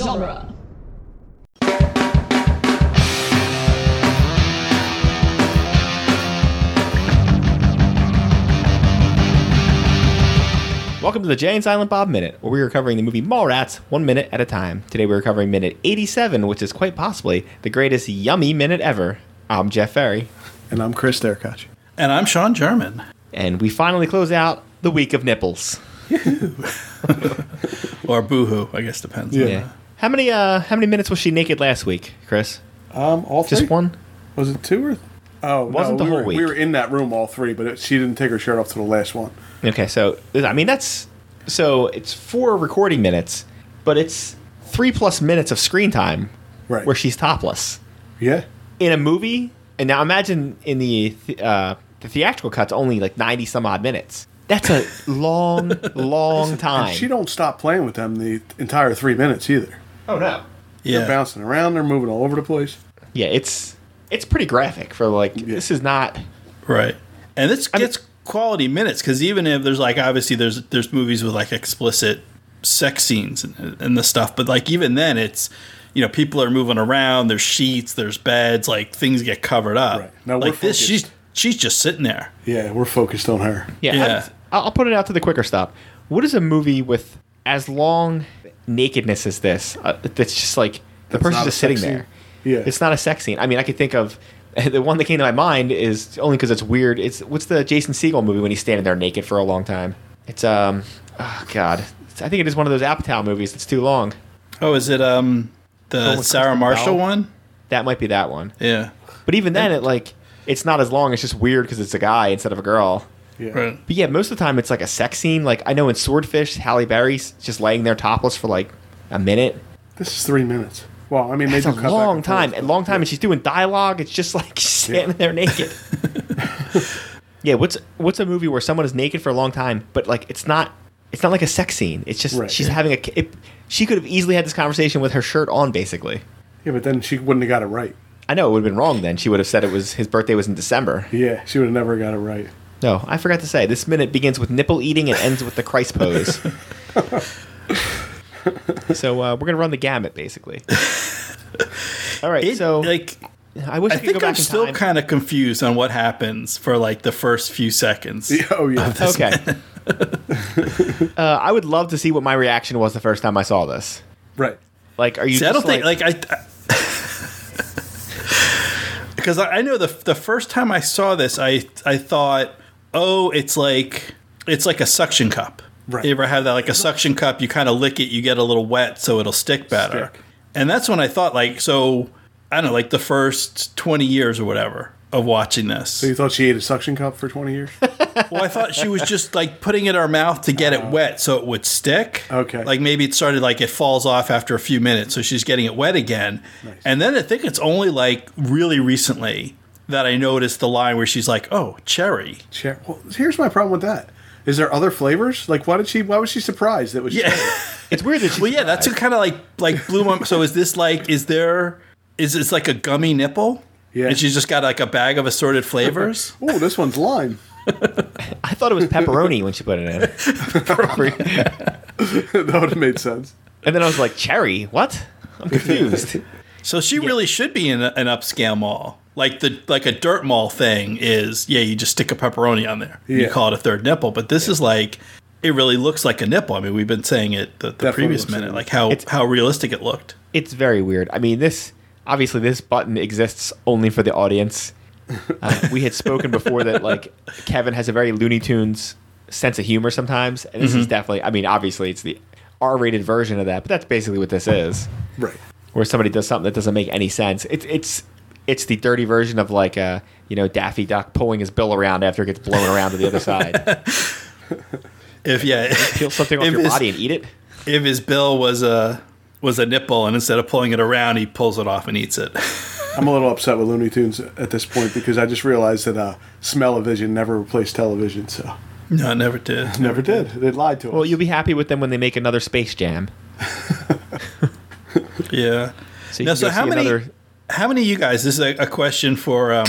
genre. Welcome to the Jay and Silent Bob Minute, where we are covering the movie Mallrats 1 minute at a time. Today we're covering minute 87, which is quite possibly the greatest yummy minute ever. I'm Jeff Ferry. And I'm Chris Derkach. And I'm Sean German. And we finally close out the week of nipples. Or boohoo, I guess depends. Yeah. How many minutes was she naked last week, Chris? All three? Just one? Was it two or? Oh, Wasn't no, the whole week. We were in that room all three, but she didn't take her shirt off to the last one. Okay, so it's 4 recording minutes, but it's 3+ minutes of screen time Right. where she's topless. Yeah. In a movie, and now imagine in the theatrical cut's only like 90 some odd minutes. That's a long time. And she don't stop playing with them the entire 3 minutes either. Oh no. They're bouncing around. They're moving all over the place. Yeah, it's pretty graphic for this is not Right. And this gets quality minutes, because even if there's obviously there's movies with explicit sex scenes and the stuff, but even then it's, people are moving around, there's sheets, there's beds, things get covered up. Right. Now we're this, focused. she's just sitting there. Yeah, we're focused on her. Yeah. I'll put it out to the quicker stop. What is a movie with as long nakedness as this? That's just the That's person's not just a sitting sex there. scene? Yeah. It's not a sex scene. I mean, I could think of the one that came to my mind is only because it's weird. What's the Jason Segel movie when he's standing there naked for a long time? It's oh god, I think it is one of those Apatow movies that's too long. Oh, is it the Sarah Marshall one? That might be that one. Yeah. But even then, it's not as long. It's just weird because it's a guy instead of a girl. Yeah. Right. But yeah, most of the time it's a sex scene. I know in Swordfish, Halle Berry's just laying there topless for a minute. This is 3 minutes. Well, I mean, It's they a do cut back long and time. forth, A long time, and she's doing dialogue. It's just she's standing there naked. Yeah, what's a movie where someone is naked for a long time, but it's not like a sex scene. It's just she's having she could have easily had this conversation with her shirt on, basically. Yeah, but then she wouldn't have got it right. I know it would have been wrong then. She would have said his birthday was in December. Yeah, she would have never got it right. No, I forgot to say, this minute begins with nipple eating and ends with the Christ pose. So we're going to run the gamut, basically. All right, I wish I could go think back I'm in still time. kind of confused on what happens for the first few seconds. Oh, yeah. Okay. I would love to see what my reaction was the first time I saw this. Right. Are you? See, I don't think because I know the first time I saw this, I thought, oh, it's like a suction cup. Right. You ever have that, a suction cup? You kind of lick it, you get a little wet, so it'll stick better. And that's when I thought, so I don't know, the first 20 years or whatever of watching this. So you thought she ate a suction cup for 20 years? Well, I thought she was just putting it in her mouth to get it wet so it would stick. Okay. Maybe it started it falls off after a few minutes, so she's getting it wet again. Nice. And then I think it's only really recently that I noticed the line where she's oh, cherry. Well, here's my problem with that. Is there other flavors? Why was she surprised that was cherry? It's weird that she's Well, yeah, that's what kind of blew my. So is this is this a gummy nipple? Yeah. And she's just got a bag of assorted flavors? Oh, this one's lime. I thought it was pepperoni when she put it in. That would have made sense. And then I was like, cherry? What? I'm confused. So she really should be in an upscale mall. A dirt mall thing is, you just stick a pepperoni on there. Yeah. You call it a third nipple. But this is it really looks like a nipple. I mean, we've been saying it the previous minute, how realistic it looked. It's very weird. I mean, this button exists only for the audience. We had spoken before that Kevin has a very Looney Tunes sense of humor sometimes, and this is definitely. I mean, obviously it's the R-rated version of that, but that's basically what this is. Right. Where somebody does something that doesn't make any sense. It's the dirty version of Daffy Duck pulling his bill around after it gets blown around to the other side. Peel something off your body and eat it. If his bill was a nipple, and instead of pulling it around, he pulls it off and eats it. I'm a little upset with Looney Tunes at this point because I just realized that smell-o-vision never replaced television. So No, it never did. never did. They lied to us. Well, you'll be happy with them when they make another Space Jam. Yeah. So, Now, so how many of you guys, this is a question for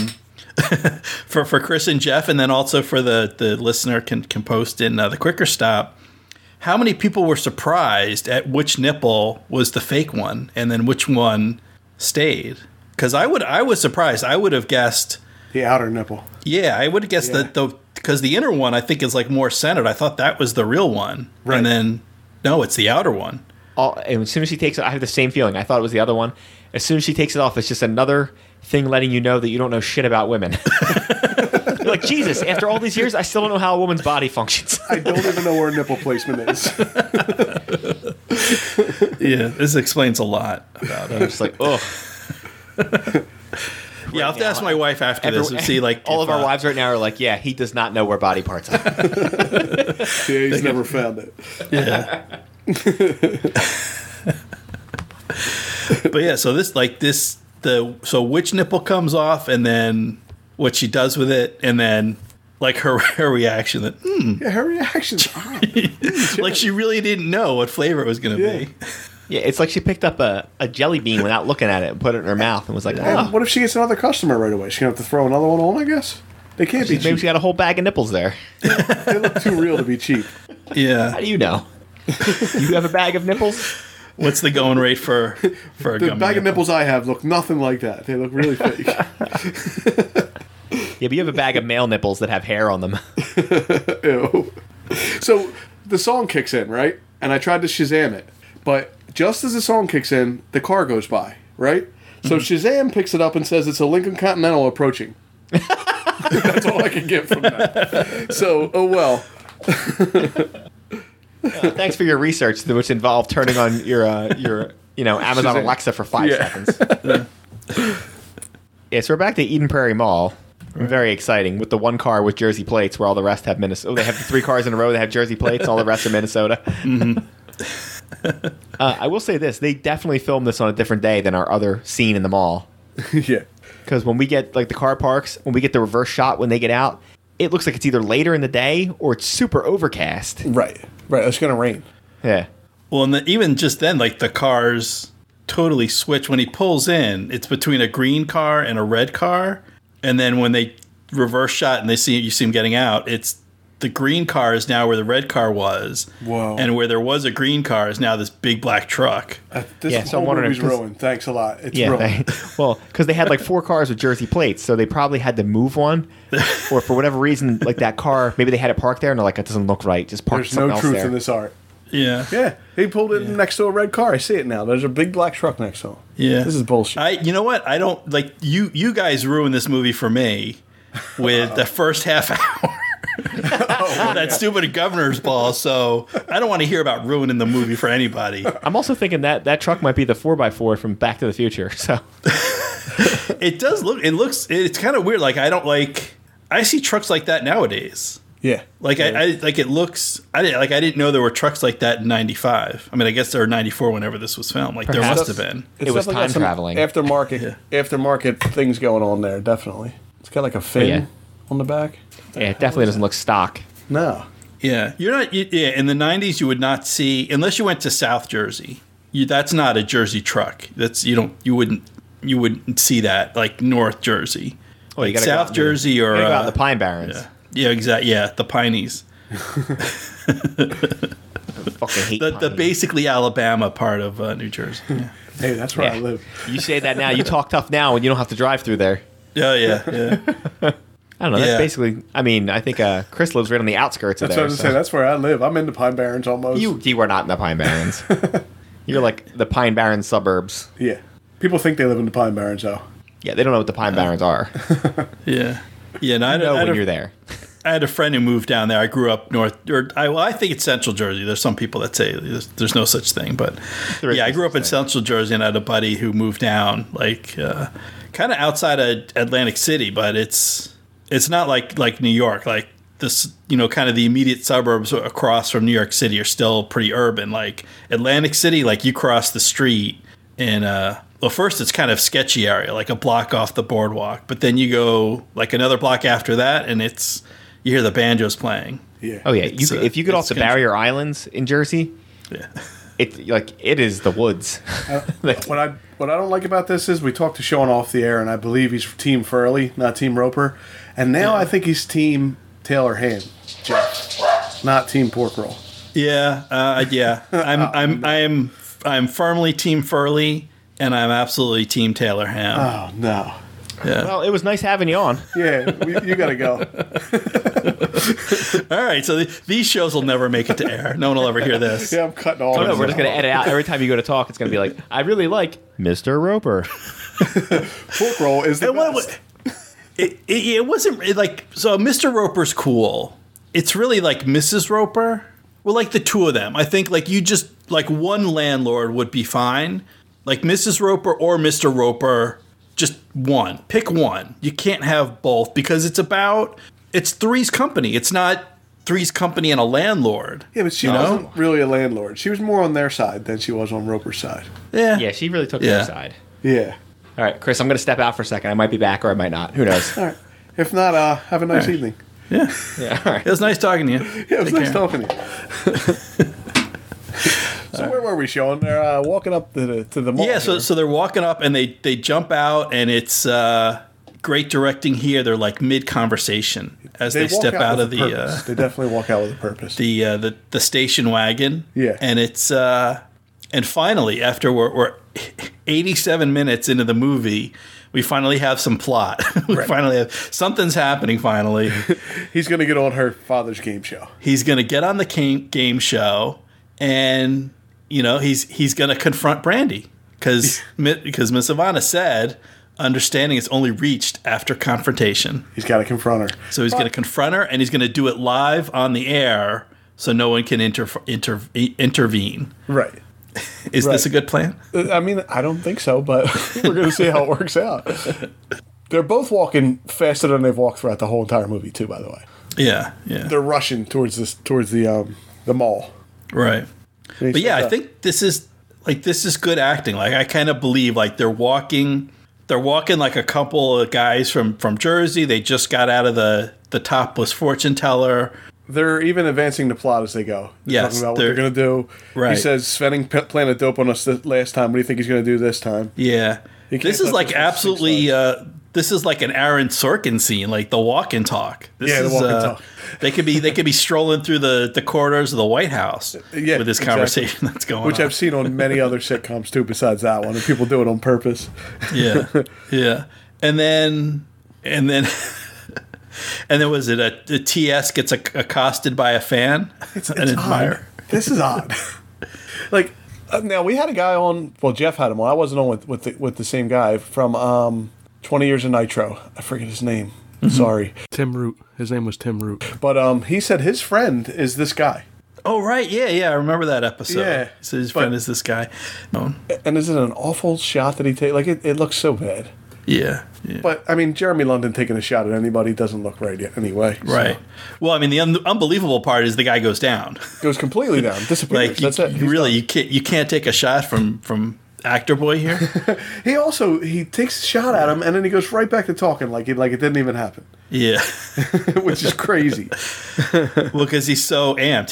for Chris and Jeff, and then also for the listener can post in the quicker stop. how many people were surprised at which nipple was the fake one and then which one stayed? Because I was surprised. I would have guessed The outer nipple. Yeah, I would have guessed that because the inner one I think is like more centered. I thought that was the real one, Right. and then no, it's the outer one. And as soon as she takes it, I have the same feeling. I thought it was the other one. As soon as she takes it off, it's just another thing letting you know that you don't know shit about women. You're like, Jesus, after all these years, I still don't know how a woman's body functions. I don't even know where nipple placement is. Yeah, this explains a lot about it. I'm just like, ugh. Yeah, I'll have to ask my wife after this and see like all if, of our wives right now are like, yeah, he does not know where body parts are. Yeah, he's never found it. Yeah. But yeah, so so which nipple comes off, and then what she does with it, and then like her reaction that Yeah, her reaction's like she really didn't know what flavor it was going to be. Yeah, it's like she picked up a jelly bean without looking at it and put it in her mouth and was like, And oh. what if she gets another customer right away? She's going to have to throw another one on, I guess? They can't be Maybe cheap. she got a whole bag of nipples there. They look too real to be cheap. How Yeah. do you know? You have a bag of nipples? What's the going rate for a The gummy bag of nipple? nipples I have look nothing like that. They look really fake. Yeah, but you have a bag of male nipples that have hair on them. Ew. So the song kicks in, right? And I tried to Shazam it. But just as the song kicks in, the car goes by, right? So Shazam picks it up and says it's a Lincoln Continental approaching. That's all I can get from that. So, oh well. Thanks for your research, which involved turning on your Amazon Shazam. Alexa for 5 Yeah. seconds. Yeah, so we're back to Eden Prairie Mall. Very exciting with the one car with Jersey plates, where all the rest have Minnesota. Oh, they have the 3 cars in a row that have Jersey plates. All the rest are Minnesota. I will say this: they definitely filmed this on a different day than our other scene in the mall. Yeah. Because when we get like the car parks, when we get the reverse shot when they get out, it looks like it's either later in the day or it's super overcast. Right. It's going to rain. Yeah. Well, and even just then, like the cars totally switch. When he pulls in, it's between a green car and a red car, and then when they reverse shot and you see him getting out, it's the green car is now where the red car was. Whoa. And where there was a green car is now this big black truck. This Yeah, so I'm whole wondering movie's if this- ruined. Thanks a lot. It's Yeah. ruined. Because they had like 4 cars with Jersey plates, so they probably had to move one. Or for whatever reason, like that car, maybe they had it parked there and they're like, it doesn't look right. Just park There's something no else truth there. in this art. Yeah. Yeah, he pulled it next to a red car. I see it now. There's a big black truck next to him. Yeah. This is bullshit. You know what? I don't like you guys ruined this movie for me with the first half hour. That stupid governor's ball. So I don't want to hear about ruining the movie for anybody. I'm also thinking that truck might be the 4x4 from Back to the Future. So It does look. It's kind of weird. Like I see trucks like that nowadays. Yeah. Like I like it looks. I didn't know there were trucks like that in '95. I mean, I guess there were '94 whenever this was filmed. Like there Perhaps. must have been. It was definitely got time some traveling. Aftermarket things going on there, definitely. It's got like a fin Yeah. on the back. yeah, it definitely doesn't look stock. No. Yeah, you're not. Yeah, in the '90s, you would not see unless you went to South Jersey. That's not a Jersey truck. You wouldn't see that like North Jersey, Well, you like gotta go out South in Jersey or You gotta go out in the Pine Barrens. yeah, exactly. Yeah, the Pineys, Fucking hate the Pine. basically Alabama part of New Jersey. Yeah. Hey, that's where Yeah. I live. You say that now. You talk tough now, and you don't have to drive through there. Yeah. I don't know. Yeah. That's basically. I mean, I think Chris lives right on the outskirts of That's what I there. was so- saying. That's where I live. I'm in the Pine Barrens almost. You are not in the Pine Barrens. You're like the Pine Barrens suburbs. Yeah. People think they live in the Pine Barrens, though. Yeah, they don't know what the Pine Barrens are. Yeah. No, I You know had when a- you're there. I had a friend who moved down there. I grew up north, I think it's Central Jersey. There's some people that say there's no such thing, but There is yeah, I no grew such up in thing. Central Jersey and I had a buddy who moved down, like kind of outside of Atlantic City, but it's not like New York. Like this, kind of the immediate suburbs across from New York City are still pretty urban. Like Atlantic City, like you cross the street and well, first it's kind of sketchy area, like a block off the boardwalk, but then you go like another block after that, and you hear the banjos playing. Yeah. Oh yeah, It's, if you get off it's the country. Barrier Islands in Jersey, Yeah. it is the woods. Like, What I don't like about this is we talked to Sean off the air, and I believe he's Team Furley, not Team Roper. And now I think he's Team Taylor Ham, Jeff, not Team Pork Roll. Yeah. I'm firmly Team Furley, and I'm absolutely Team Taylor Ham. Oh no. Yeah. Well, it was nice having you on. Yeah, you gotta go. All right, so these shows will never make it to air. No one will ever hear this. Yeah, I'm cutting all. Oh no, this we're just out. gonna edit out every time you go to talk. It's gonna be like, I really like Mr. Roper. Pork roll is the best. It wasn't like so. Mr. Roper's cool. It's really like Mrs. Roper. Well, like the two of them. I think like you just like one landlord would be fine. Like Mrs. Roper or Mr. Roper, just one. Pick one. You can't have both because it's Three's Company. It's not Three's Company and a landlord. Yeah, but she wasn't really a landlord. She was more on their side than she was on Roper's side. Yeah. Yeah, she really took their side. Yeah. All right, Chris, I'm gonna step out for a second. I might be back or I might not. Who knows? All right. If not, have a nice evening. Yeah. Yeah. All right. It was nice talking to you. Yeah, it was Take nice care. talking to you. So where were we, Sean? They're walking up to the mall. Yeah, here. so they're walking up and they jump out and it's great directing here. They're like mid conversation as they walk step out with of a purpose. They definitely walk out with a purpose. the station wagon. Yeah. And it's and finally after we're 87 minutes into the movie, we finally have some plot. We finally have something's happening finally. He's going to get on her father's game show. He's going to get on the game show and he's going to confront Brandy because Miss Ivana said understanding is only reached after confrontation. He's got to confront her. So he's going to confront her and he's going to do it live on the air so no one can intervene. Right. Is this a good plan? I mean, I don't think so, but we're going to see how it works out. They're both walking faster than they've walked throughout the whole entire movie, too, by the way. Yeah. They're rushing towards the mall. Right. But yeah, I think this is good acting. Like I kind of believe like they're walking like a couple of guys from Jersey. They just got out of the topless fortune teller. They're even advancing the plot as they go. They're talking about what they're going to do. Right. He says Svenning planted dope on us last time. What do you think he's going to do this time? Yeah. You can't This is touch like us with absolutely 6 months. this is like an Aaron Sorkin scene, like the walk and talk. This Yeah, the is, walk and talk. They could be strolling through the corridors of the White House Yeah, with this exactly. conversation that's going Which on. I've seen on many other sitcoms, too, besides that one. And people do it on purpose. Yeah. Yeah. And then was it a TS gets accosted by a fan? It's an admirer. odd. This is odd. Like, now we had a guy on. Well, Jeff had him on. I wasn't on with the same guy from 20 Years of Nitro. I forget his name. Sorry, Tim Root. His name was Tim Root. but he said his friend is this guy. Oh right, yeah, I remember that episode. Yeah, So his but- friend is this guy. No. And is it an awful shot that he takes? Like it looks so bad. Yeah. But I mean, Jeremy London taking a shot at anybody doesn't look right yet anyway. so. Right. Well, I mean, the unbelievable part is the guy goes down. Goes completely down, disappears. Like That's it. He's really, done. you can't take a shot from actor boy here. He takes a shot at him and then he goes right back to talking like it didn't even happen, Yeah. which is crazy. Well, because he's so amped.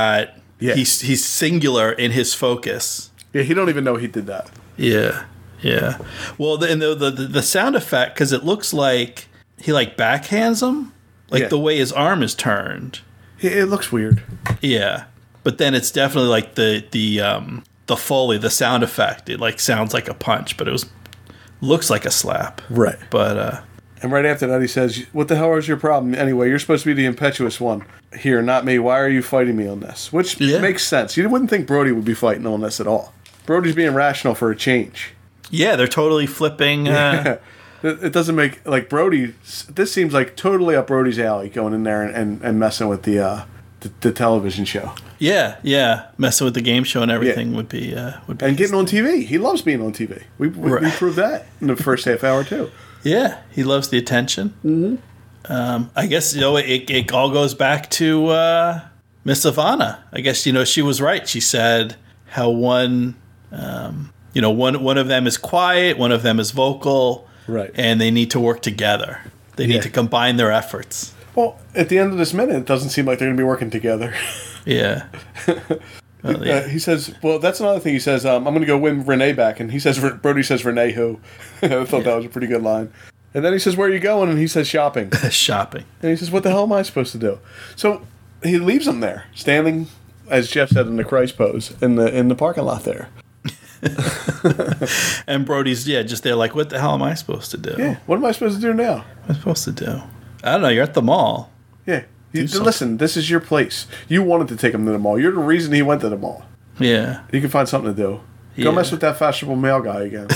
He's singular in his focus. Yeah, he don't even know he did that. Yeah. Yeah. Well, the sound effect, because it looks like he like backhands him, like Yeah. the way his arm is turned. It looks weird. Yeah. But then it's definitely like the Foley, the sound effect. It like sounds like a punch, but looks like a slap. Right. But And right after that, he says, "What the hell is your problem anyway? You're supposed to be the impetuous one here, not me. Why are you fighting me on this?" Which makes sense. You wouldn't think Brody would be fighting on this at all. Brody's being rational for a change. yeah, they're totally flipping. It doesn't make like Brody. This seems like totally up Brody's alley, going in there and messing with the television show Yeah, messing with the game show and everything would be and getting on TV. He loves being on TV. We proved that in the first half hour too. Yeah, he loves the attention. Mm-hmm. I guess it all goes back to Miss Ivana. I guess she was right. She said how one of them is quiet, one of them is vocal, Right. and they need to work together. They need to combine their efforts. Well, at the end of this minute, it doesn't seem like they're going to be working together. Yeah. Well, yeah. He says, well, that's another thing. He says, I'm going to go win Renee back. And he says, Brody says, Renee who? I thought that was a pretty good line. And then he says, where are you going? And he says, shopping. Shopping. And he says, what the hell am I supposed to do? So he leaves him there, standing as Jeff said, in the Christ pose in the parking lot there. And Brody's just there like, what the hell am I supposed to do? Yeah, what am I supposed to do now? What am I supposed to do? I don't know. You're at the mall. Yeah, listen, this is your place. You wanted to take him to the mall. You're the reason he went to the mall. Yeah. You can find something to do. Go mess with that fashionable male guy again.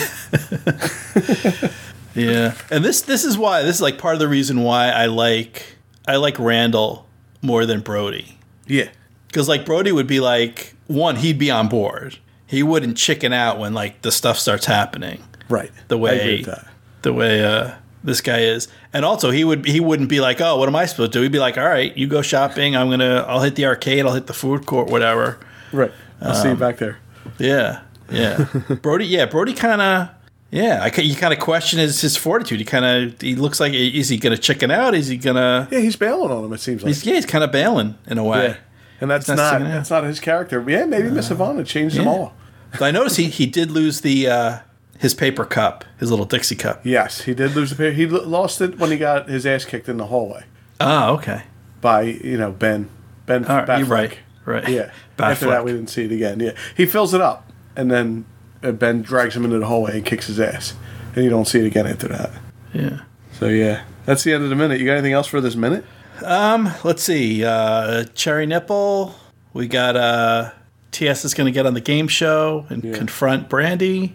Yeah, and this is like part of the reason why I like Randall more than Brody. Yeah, because like Brody would be like, one, he'd be on board. He wouldn't chicken out when like the stuff starts happening. Right. The way I agree with that. The way this guy is, and also he wouldn't be like, oh, what am I supposed to do? He'd be like, all right, you go shopping. I'll hit the arcade. I'll hit the food court, whatever. Right. I'll see you back there. Yeah. Yeah. Brody kind of. Yeah, you kind of question his fortitude. He looks like, is he going to chicken out? Is he going to... Yeah, he's bailing on him, it seems like. He's kind of bailing in a way. Yeah. And that's not his character. Yeah, maybe Miss Ivana changed them all. But I noticed he did lose his paper cup, his little Dixie cup. Yes, he did lose the paper. He lost it when he got his ass kicked in the hallway. Oh, okay. By, Ben Batfleck. You're right. Yeah. Batfleck. After that, we didn't see it again. Yeah. He fills it up, and then Ben drags him into the hallway and kicks his ass. And you don't see it again after that. Yeah. So, yeah. That's the end of the minute. You got anything else for this minute? Let's see. Cherry Nipple. We got TS is going to get on the game show and confront Brandy.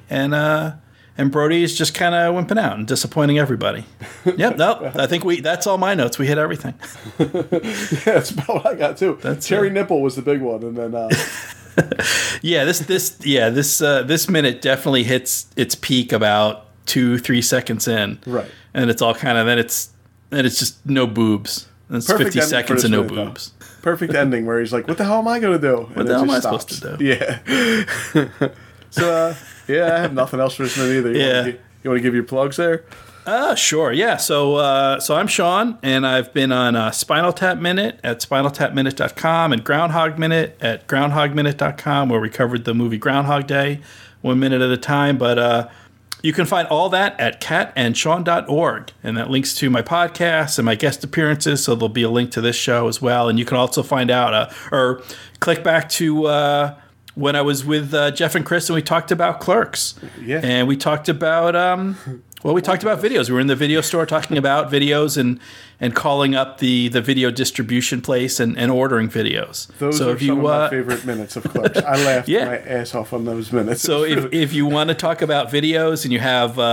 And Brody's just kind of wimping out and disappointing everybody. Yep, I think that's all my notes. We hit everything. Yeah, that's about what I got, too. Cherry Nipple was the big one. And then... Yeah, this minute definitely hits its peak about 2-3 seconds in, right? And it's all kind of then it's just no boobs. And it's Perfect 50 seconds and no boobs. Though. Perfect ending where he's like, "What the hell am I going to do?" What the hell am I supposed to do? Yeah. So I have nothing else for this minute either. You want to give your plugs there? Sure. Yeah. So I'm Sean, and I've been on Spinal Tap Minute at spinaltapminute.com and Groundhog Minute at groundhogminute.com, where we covered the movie Groundhog Day 1 minute at a time. But you can find all that at catandsean.org, and that links to my podcasts and my guest appearances, so there'll be a link to this show as well. And you can also find out or click back to when I was with Jeff and Chris, and we talked about Clerks. Yeah. And we talked about... we talked about videos. We were in the video store talking about videos and calling up the video distribution place and ordering videos. Those are some of my favorite minutes of Clerks. I laughed my ass off on those minutes. So if you want to talk about videos and you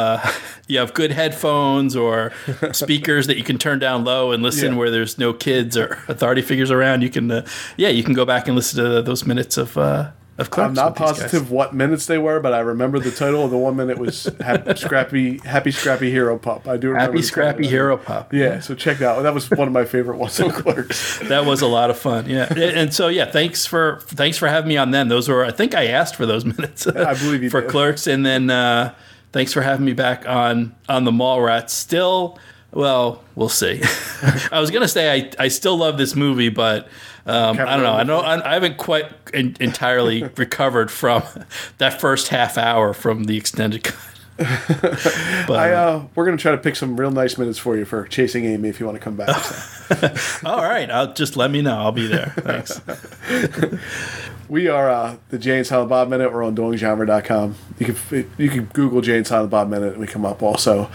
have good headphones or speakers that you can turn down low and listen where there's no kids or authority figures around, you can you can go back and listen to those minutes of Clerks. I'm not positive what minutes they were, but I remember the title of the 1 minute was Happy Scrappy Hero Pup. I do remember Happy Scrappy Hero Pup. Yeah, so check that out. That was one of my favorite ones on Clerks. That was a lot of fun. Yeah, and so thanks for having me on. Then those were, I think I asked for those minutes. I believe you for did. Clerks, and then thanks for having me back on the Mallrats. Still, well, we'll see. I was gonna say I still love this movie, but. I don't know. I haven't quite entirely recovered from that first half hour from the extended cut. But, we're going to try to pick some real nice minutes for you for Chasing Amy if you want to come back. So. All right. Just let me know. I'll be there. Thanks. We are the Jay and Silent Bob Minute. We're on doinggenre.com. You can Google Jay and Silent Bob Minute and we come up also.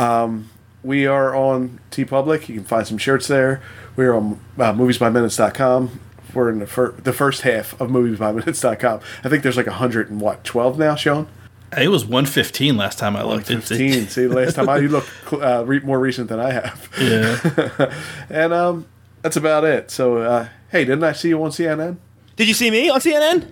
We are on TeePublic. You can find some shirts there. We're on moviesbyminutes.com. We're in the first half of moviesbyminutes.com. I think there's like 112 now, Sean? I think it was 115 last time I looked. 115. See, last time you look more recent than I have. Yeah. And that's about it. So, hey, didn't I see you on CNN? Did you see me on CNN?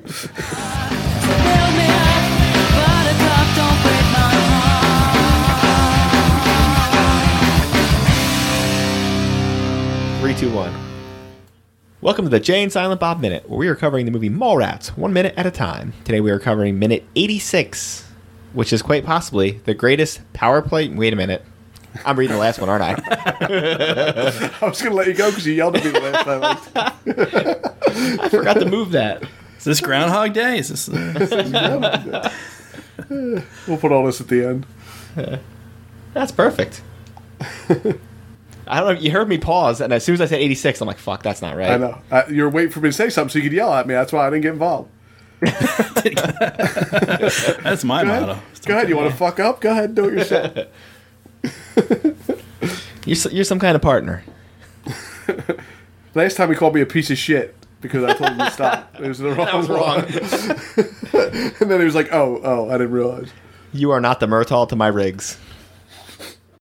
3, 2, 1. Welcome to the Jay and Silent Bob Minute, where we are covering the movie Mallrats 1 minute at a time. Today we are covering minute 86, which is quite possibly the greatest power play. Wait a minute. I'm reading the last one, aren't I? I was going to let you go because you yelled at me the last time. I forgot to move that. Is this Groundhog Day? Is this? We'll put all this at the end. That's perfect. I don't know. You heard me pause, and as soon as I said 86, I'm like, "Fuck, that's not right." I know. You were waiting for me to say something so you could yell at me. That's why I didn't get involved. That's my motto. Go ahead. You want to fuck up? Go ahead and do it yourself. You're some kind of partner. Last time he called me a piece of shit because I told him to stop. It was the wrong. That was wrong. And then he was like, "Oh, I didn't realize." You are not the Murtaugh to my Riggs.